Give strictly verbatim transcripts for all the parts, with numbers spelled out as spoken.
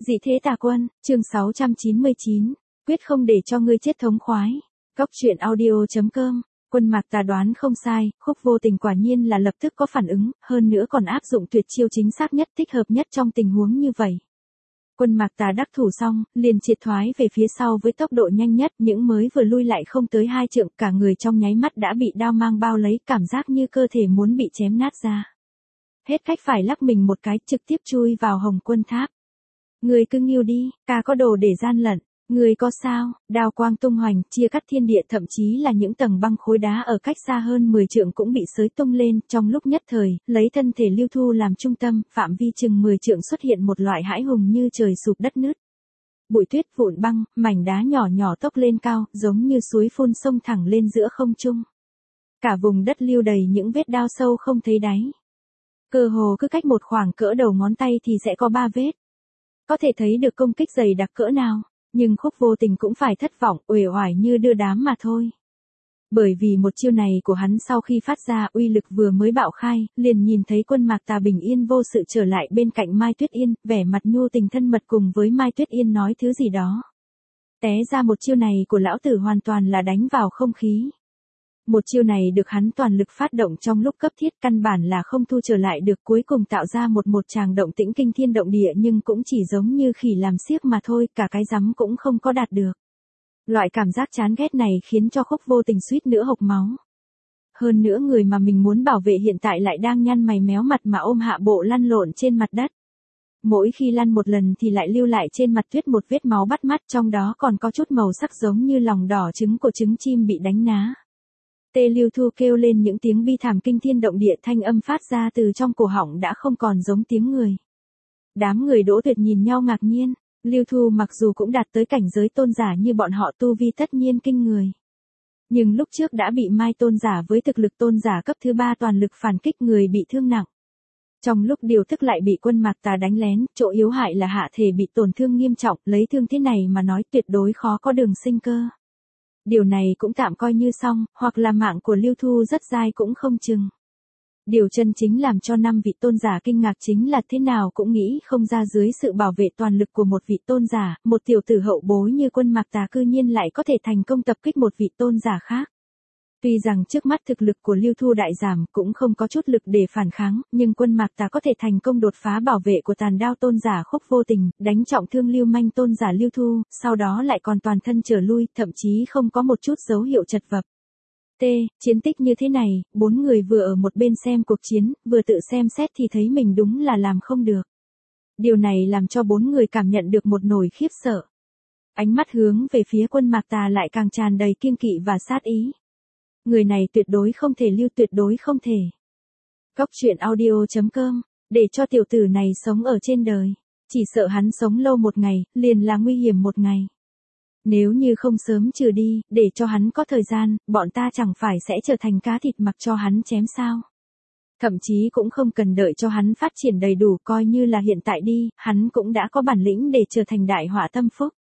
Dị thế tà quân, chương sáu trăm chín mươi chín, quyết không để cho ngươi chết thống khoái. Góc truyện audio.com, Quân Mạc Tà đoán không sai, Khúc Vô Tình quả nhiên là lập tức có phản ứng, hơn nữa còn áp dụng tuyệt chiêu chính xác nhất thích hợp nhất trong tình huống như vậy. Quân Mạc Tà đắc thủ xong, liền triệt thoái về phía sau với tốc độ nhanh nhất, những mới vừa lui lại không tới hai trượng, cả người trong nháy mắt đã bị đao mang bao lấy, cảm giác như cơ thể muốn bị chém nát ra. Hết cách phải lắc mình một cái, trực tiếp chui vào Hồng Quân Tháp. Người cứ nghiêu đi, ca có đồ để gian lận, người có sao? Đao quang tung hoành, chia cắt thiên địa, thậm chí là những tầng băng khối đá ở cách xa hơn mười trượng cũng bị xới tung lên, trong lúc nhất thời, lấy thân thể Lưu Thu làm trung tâm, phạm vi chừng mười trượng xuất hiện một loại hãi hùng như trời sụp đất nứt. Bụi tuyết vụn băng, mảnh đá nhỏ nhỏ tốc lên cao, giống như suối phun sông thẳng lên giữa không trung. Cả vùng đất lưu đầy những vết đao sâu không thấy đáy. Cơ hồ cứ cách một khoảng cỡ đầu ngón tay thì sẽ có ba vết. Có thể thấy được công kích dày đặc cỡ nào, nhưng Khúc Vô Tình cũng phải thất vọng, uể oải như đưa đám mà thôi. Bởi vì một chiêu này của hắn sau khi phát ra uy lực vừa mới bạo khai, liền nhìn thấy Quân Mạc Tà bình yên vô sự trở lại bên cạnh Mai Tuyết Yên, vẻ mặt nhu tình thân mật cùng với Mai Tuyết Yên nói thứ gì đó. Té ra một chiêu này của lão tử hoàn toàn là đánh vào không khí. Một chiêu này được hắn toàn lực phát động trong lúc cấp thiết, căn bản là không thu trở lại được, cuối cùng tạo ra một một tràng động tĩnh kinh thiên động địa, nhưng cũng chỉ giống như khỉ làm xiếc mà thôi, cả cái rắm cũng không có đạt được. Loại cảm giác chán ghét này khiến cho Khúc Vô Tình suýt nữa hộc máu. Hơn nữa người mà mình muốn bảo vệ hiện tại lại đang nhăn mày méo mặt mà ôm hạ bộ lăn lộn trên mặt đất. Mỗi khi lăn một lần thì lại lưu lại trên mặt tuyết một vết máu bắt mắt, trong đó còn có chút màu sắc giống như lòng đỏ trứng của trứng chim bị đánh ná. Tê Lưu Thu kêu lên những tiếng bi thảm kinh thiên động địa, thanh âm phát ra từ trong cổ họng đã không còn giống tiếng người. Đám người Đỗ Tuyệt nhìn nhau ngạc nhiên, Lưu Thu mặc dù cũng đạt tới cảnh giới tôn giả như bọn họ tu vi tất nhiên kinh người. Nhưng lúc trước đã bị Mai tôn giả với thực lực tôn giả cấp thứ ba toàn lực phản kích, người bị thương nặng. Trong lúc điều thức lại bị Quân Mạc Tà đánh lén, chỗ yếu hại là hạ thể bị tổn thương nghiêm trọng, lấy thương thế này mà nói tuyệt đối khó có đường sinh cơ. Điều này cũng tạm coi như xong, hoặc là mạng của Lưu Thu rất dai cũng không chừng. Điều chân chính làm cho năm vị tôn giả kinh ngạc chính là thế nào cũng nghĩ không ra dưới sự bảo vệ toàn lực của một vị tôn giả, một tiểu tử hậu bối như Quân Mạc Tà cư nhiên lại có thể thành công tập kích một vị tôn giả khác. Tuy rằng trước mắt thực lực của Lưu Thu đại giảm, cũng không có chút lực để phản kháng, nhưng Quân Mạc Tà có thể thành công đột phá bảo vệ của tàn đao tôn giả Khúc Vô Tình, đánh trọng thương lưu manh tôn giả Lưu Thu, sau đó lại còn toàn thân trở lui, thậm chí không có một chút dấu hiệu chật vật. T. Chiến tích như thế này, bốn người vừa ở một bên xem cuộc chiến, vừa tự xem xét thì thấy mình đúng là làm không được. Điều này làm cho bốn người cảm nhận được một nỗi khiếp sợ. Ánh mắt hướng về phía Quân Mạc Tà lại càng tràn đầy kiêng kỵ và sát ý. Người này tuyệt đối không thể lưu, tuyệt đối không thể. Góc truyện audio.com, để cho tiểu tử này sống ở trên đời. Chỉ sợ hắn sống lâu một ngày, liền là nguy hiểm một ngày. Nếu như không sớm trừ đi, để cho hắn có thời gian, bọn ta chẳng phải sẽ trở thành cá thịt mặc cho hắn chém sao. Thậm chí cũng không cần đợi cho hắn phát triển đầy đủ, coi như là hiện tại đi, hắn cũng đã có bản lĩnh để trở thành đại họa tâm phúc.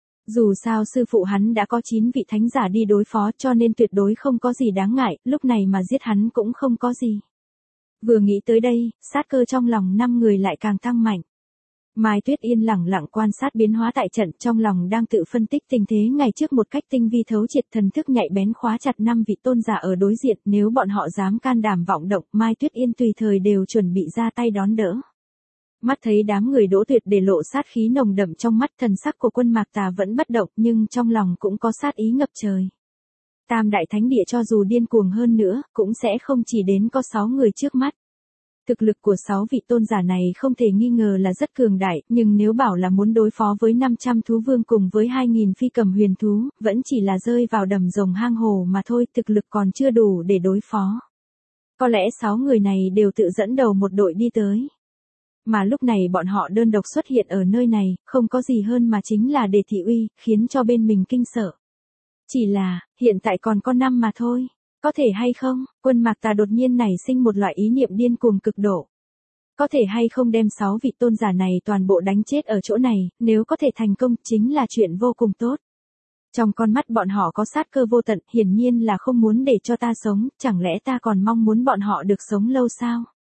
Dù sao sư phụ hắn đã có chín vị thánh giả đi đối phó, cho nên tuyệt đối không có gì đáng ngại, lúc này mà giết hắn cũng không có gì. Vừa nghĩ tới đây, sát cơ trong lòng năm người lại càng tăng mạnh. Mai Tuyết Yên lẳng lặng quan sát biến hóa tại trận, trong lòng đang tự phân tích tình thế ngày trước một cách tinh vi thấu triệt, thần thức nhạy bén khóa chặt năm vị tôn giả ở đối diện, nếu bọn họ dám can đảm vọng động, Mai Tuyết Yên tùy thời đều chuẩn bị ra tay đón đỡ. Mắt thấy đám người Đỗ Tuyệt để lộ sát khí nồng đậm trong mắt, thần sắc của Quân Mạc Tà vẫn bất động, nhưng trong lòng cũng có sát ý ngập trời. Tam đại thánh địa cho dù điên cuồng hơn nữa, cũng sẽ không chỉ đến có sáu người trước mắt. Thực lực của sáu vị tôn giả này không thể nghi ngờ là rất cường đại, nhưng nếu bảo là muốn đối phó với năm trăm thú vương cùng với hai nghìn phi cầm huyền thú, vẫn chỉ là rơi vào đầm rồng hang hồ mà thôi, thực lực còn chưa đủ để đối phó. Có lẽ sáu người này đều tự dẫn đầu một đội đi tới. Mà lúc này bọn họ đơn độc xuất hiện ở nơi này, không có gì hơn mà chính là để thị uy, khiến cho bên mình kinh sợ. Chỉ là, hiện tại còn có năm mà thôi. Có thể hay không, Quân Mạc Tà đột nhiên nảy sinh một loại ý niệm điên cuồng cực độ. Có thể hay không đem sáu vị tôn giả này toàn bộ đánh chết ở chỗ này, nếu có thể thành công chính là chuyện vô cùng tốt. Trong con mắt bọn họ có sát cơ vô tận, hiển nhiên là không muốn để cho ta sống, chẳng lẽ ta còn mong muốn bọn họ được sống lâu sao?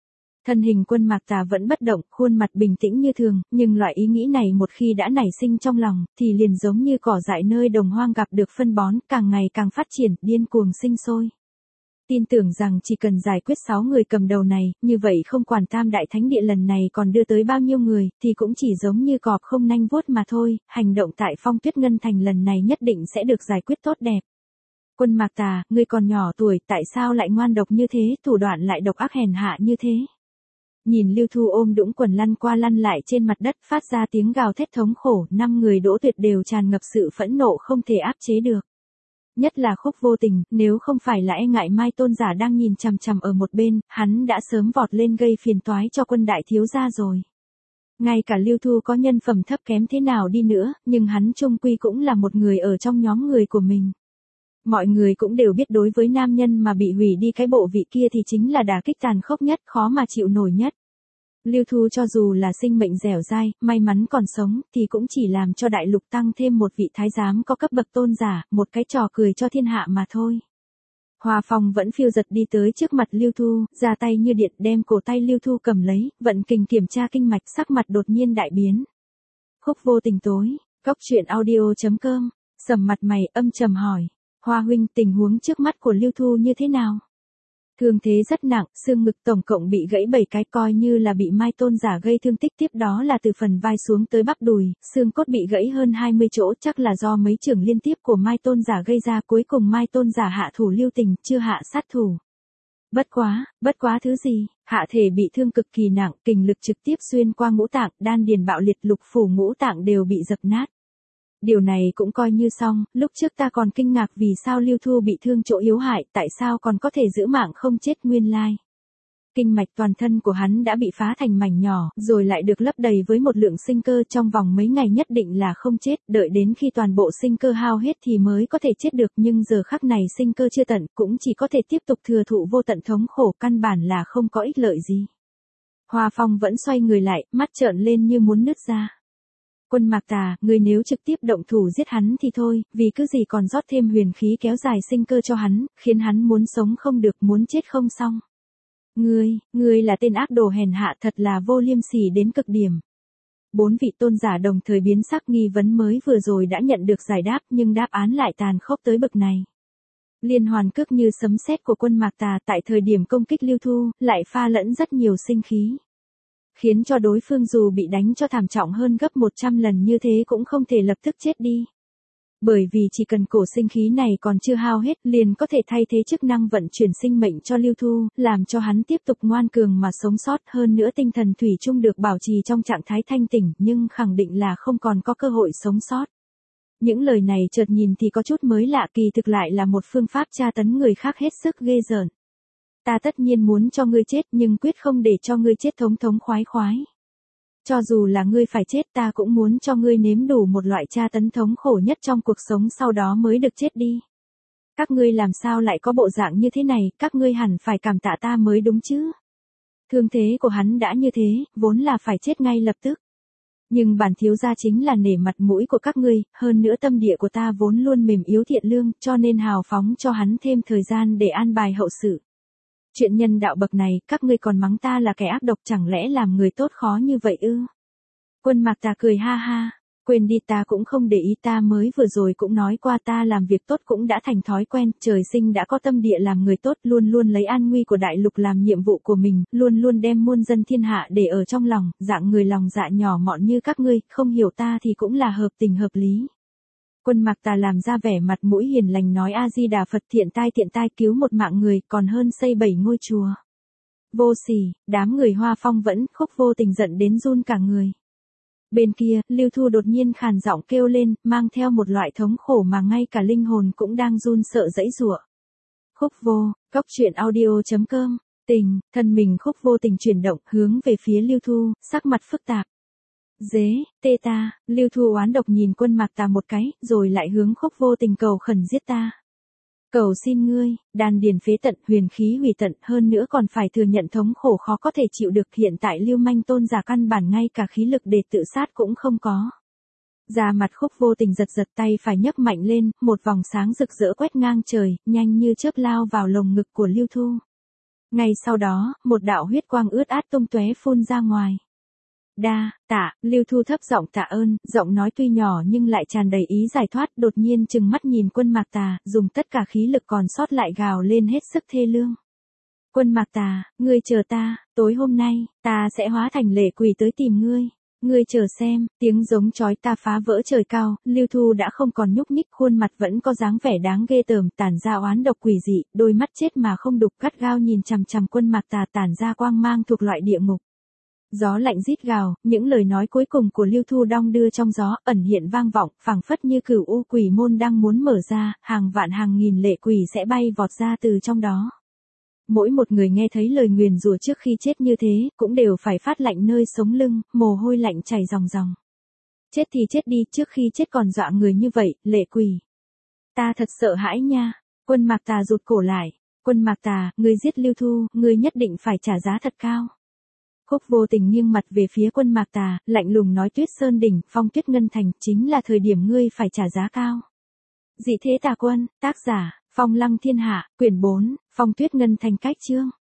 Thân hình Quân Mạc Tà vẫn bất động, khuôn mặt bình tĩnh như thường, nhưng loại ý nghĩ này một khi đã nảy sinh trong lòng, thì liền giống như cỏ dại nơi đồng hoang gặp được phân bón, càng ngày càng phát triển, điên cuồng sinh sôi. Tin tưởng rằng chỉ cần giải quyết sáu người cầm đầu này, như vậy không quản Tam Đại Thánh Địa lần này còn đưa tới bao nhiêu người, thì cũng chỉ giống như cọp không nanh vuốt mà thôi, hành động tại Phong Tuyết Ngân Thành lần này nhất định sẽ được giải quyết tốt đẹp. Quân Mạc Tà, ngươi còn nhỏ tuổi, tại sao lại ngoan độc như thế, thủ đoạn lại độc ác hèn hạ như thế? Nhìn Lưu Thu ôm đũng quần lăn qua lăn lại trên mặt đất, phát ra tiếng gào thét thống khổ, năm người Đỗ Tuyệt đều tràn ngập sự phẫn nộ không thể áp chế được. Nhất là Khúc Vô Tình, nếu không phải là e ngại Mai Tôn giả đang nhìn chằm chằm ở một bên, hắn đã sớm vọt lên gây phiền toái cho Quân đại thiếu gia rồi. Ngay cả Lưu Thu có nhân phẩm thấp kém thế nào đi nữa, nhưng hắn chung quy cũng là một người ở trong nhóm người của mình. Mọi người cũng đều biết đối với nam nhân mà bị hủy đi cái bộ vị kia thì chính là đả kích tàn khốc nhất, khó mà chịu nổi nhất. Lưu Thu cho dù là sinh mệnh dẻo dai, may mắn còn sống, thì cũng chỉ làm cho đại lục tăng thêm một vị thái giám có cấp bậc tôn giả, một cái trò cười cho thiên hạ mà thôi. Hoa Phong vẫn phiêu giật đi tới trước mặt Lưu Thu, ra tay như điện đem cổ tay Lưu Thu cầm lấy, vận kình kiểm tra kinh mạch, sắc mặt đột nhiên đại biến. Khúc Vô Tình tối, cốc truyện audio chấm com, sầm mặt mày âm trầm hỏi. Hoa huynh, tình huống trước mắt của Lưu Thu như thế nào? Thương thế rất nặng, xương ngực tổng cộng bị gãy bảy cái, coi như là bị Mai Tôn giả gây thương tích, tiếp đó là từ phần vai xuống tới bắp đùi, xương cốt bị gãy hơn hai mươi chỗ, chắc là do mấy chưởng liên tiếp của Mai Tôn giả gây ra, cuối cùng Mai Tôn giả hạ thủ lưu tình, chưa hạ sát thủ. Bất quá, bất quá thứ gì, hạ thể bị thương cực kỳ nặng, kình lực trực tiếp xuyên qua ngũ tạng, đan điền bạo liệt, lục phủ ngũ tạng đều bị dập nát. Điều này cũng coi như xong, lúc trước ta còn kinh ngạc vì sao Lưu Thu bị thương chỗ yếu hại, tại sao còn có thể giữ mạng không chết, nguyên lai. Kinh mạch toàn thân của hắn đã bị phá thành mảnh nhỏ, rồi lại được lấp đầy với một lượng sinh cơ, trong vòng mấy ngày nhất định là không chết, đợi đến khi toàn bộ sinh cơ hao hết thì mới có thể chết được, nhưng giờ khắc này sinh cơ chưa tận, cũng chỉ có thể tiếp tục thừa thụ vô tận thống khổ, căn bản là không có ích lợi gì. Hoa Phong vẫn xoay người lại, mắt trợn lên như muốn nứt ra. Quân Mạc Tà, người nếu trực tiếp động thủ giết hắn thì thôi, vì cứ gì còn rót thêm huyền khí kéo dài sinh cơ cho hắn, khiến hắn muốn sống không được, muốn chết không xong. Ngươi, ngươi là tên ác đồ hèn hạ, thật là vô liêm sỉ đến cực điểm. Bốn vị tôn giả đồng thời biến sắc, nghi vấn mới vừa rồi đã nhận được giải đáp, nhưng đáp án lại tàn khốc tới bậc này. Liên hoàn cước như sấm sét của Quân Mạc Tà tại thời điểm công kích Lưu Thu, lại pha lẫn rất nhiều sinh khí. Khiến cho đối phương dù bị đánh cho thảm trọng hơn gấp một trăm lần như thế cũng không thể lập tức chết đi. Bởi vì chỉ cần cổ sinh khí này còn chưa hao hết, liền có thể thay thế chức năng vận chuyển sinh mệnh cho Lưu Thu, làm cho hắn tiếp tục ngoan cường mà sống sót, hơn nữa tinh thần thủy chung được bảo trì trong trạng thái thanh tỉnh, nhưng khẳng định là không còn có cơ hội sống sót. Những lời này chợt nhìn thì có chút mới lạ, kỳ thực lại là một phương pháp tra tấn người khác hết sức ghê rợn. Ta tất nhiên muốn cho ngươi chết, nhưng quyết không để cho ngươi chết thống thống khoái khoái. Cho dù là ngươi phải chết, ta cũng muốn cho ngươi nếm đủ một loại tra tấn thống khổ nhất trong cuộc sống, sau đó mới được chết đi. Các ngươi làm sao lại có bộ dạng như thế này, các ngươi hẳn phải cảm tạ ta mới đúng chứ. Thương thế của hắn đã như thế, vốn là phải chết ngay lập tức. Nhưng bản thiếu gia chính là nể mặt mũi của các ngươi, hơn nữa tâm địa của ta vốn luôn mềm yếu thiện lương, cho nên hào phóng cho hắn thêm thời gian để an bài hậu sự. Chuyện nhân đạo bậc này, các ngươi còn mắng ta là kẻ ác độc, chẳng lẽ làm người tốt khó như vậy ư? Quân Mạc Tà cười ha ha, quên đi, ta cũng không để ý, ta mới vừa rồi cũng nói qua, ta làm việc tốt cũng đã thành thói quen, trời sinh đã có tâm địa làm người tốt, luôn luôn lấy an nguy của đại lục làm nhiệm vụ của mình, luôn luôn đem muôn dân thiên hạ để ở trong lòng, dạng người lòng dạ nhỏ mọn như các ngươi, không hiểu ta thì cũng là hợp tình hợp lý. Quân Mạc Tà làm ra vẻ mặt mũi hiền lành nói A Di Đà Phật, thiện tai thiện tai, cứu một mạng người còn hơn xây bảy ngôi chùa. Vô sỉ, đám người Hoa Phong vẫn, Khúc Vô Tình giận đến run cả người. Bên kia, Lưu Thu đột nhiên khàn giọng kêu lên, mang theo một loại thống khổ mà ngay cả linh hồn cũng đang run sợ giãy giụa. Khúc Vô, cốc truyện audio chấm com, tình, thân mình Khúc Vô Tình chuyển động, hướng về phía Lưu Thu, sắc mặt phức tạp. Dế, tê ta, Lưu Thu oán độc nhìn Quân Mạc Tà một cái, rồi lại hướng Khúc Vô Tình cầu khẩn giết ta. Cầu xin ngươi, đan điền phế tận, huyền khí hủy tận, hơn nữa còn phải thừa nhận thống khổ khó có thể chịu được, hiện tại Lưu Manh tôn giả căn bản ngay cả khí lực để tự sát cũng không có. Da mặt Khúc Vô Tình giật giật, tay phải nhấc mạnh lên, một vòng sáng rực rỡ quét ngang trời, nhanh như chớp lao vào lồng ngực của Lưu Thu. Ngay sau đó, một đạo huyết quang ướt át tung tóe phun ra ngoài. Đa, tạ, Lưu Thu thấp giọng tạ ơn, giọng nói tuy nhỏ nhưng lại tràn đầy ý giải thoát, đột nhiên trừng mắt nhìn Quân Mạc Tà, dùng tất cả khí lực còn sót lại gào lên hết sức thê lương. Quân Mạc Tà, ngươi chờ ta, tối hôm nay, ta sẽ hóa thành lệ quỷ tới tìm ngươi. Ngươi chờ xem, tiếng giống chói ta phá vỡ trời cao, Lưu Thu đã không còn nhúc nhích, khuôn mặt vẫn có dáng vẻ đáng ghê tởm, tản ra oán độc quỷ dị, đôi mắt chết mà không đục, gắt gao nhìn chằm chằm Quân Mạc Tà, tản ra quang mang thuộc loại địa ngục. Gió lạnh rít gào, những lời nói cuối cùng của Lưu Thu đong đưa trong gió, ẩn hiện vang vọng, phảng phất như cửu u quỷ môn đang muốn mở ra, hàng vạn hàng nghìn lệ quỷ sẽ bay vọt ra từ trong đó. Mỗi một người nghe thấy lời nguyền rủa trước khi chết như thế, cũng đều phải phát lạnh nơi sống lưng, mồ hôi lạnh chảy ròng ròng. Chết thì chết đi, trước khi chết còn dọa người như vậy, lệ quỷ. Ta thật sợ hãi nha. Quân Mạc Tà rụt cổ lại. Quân Mạc Tà, ngươi giết Lưu Thu, ngươi nhất định phải trả giá thật cao. Khúc Vô Tình nghiêng mặt về phía Quân Mạc Tà, lạnh lùng nói, Tuyết Sơn Đỉnh, Phong Tuyết Ngân Thành, chính là thời điểm ngươi phải trả giá cao. Dị Thế Tà Quân, tác giả, Phong Lăng Thiên Hạ, quyển bốn, Phong Tuyết Ngân Thành cách chương.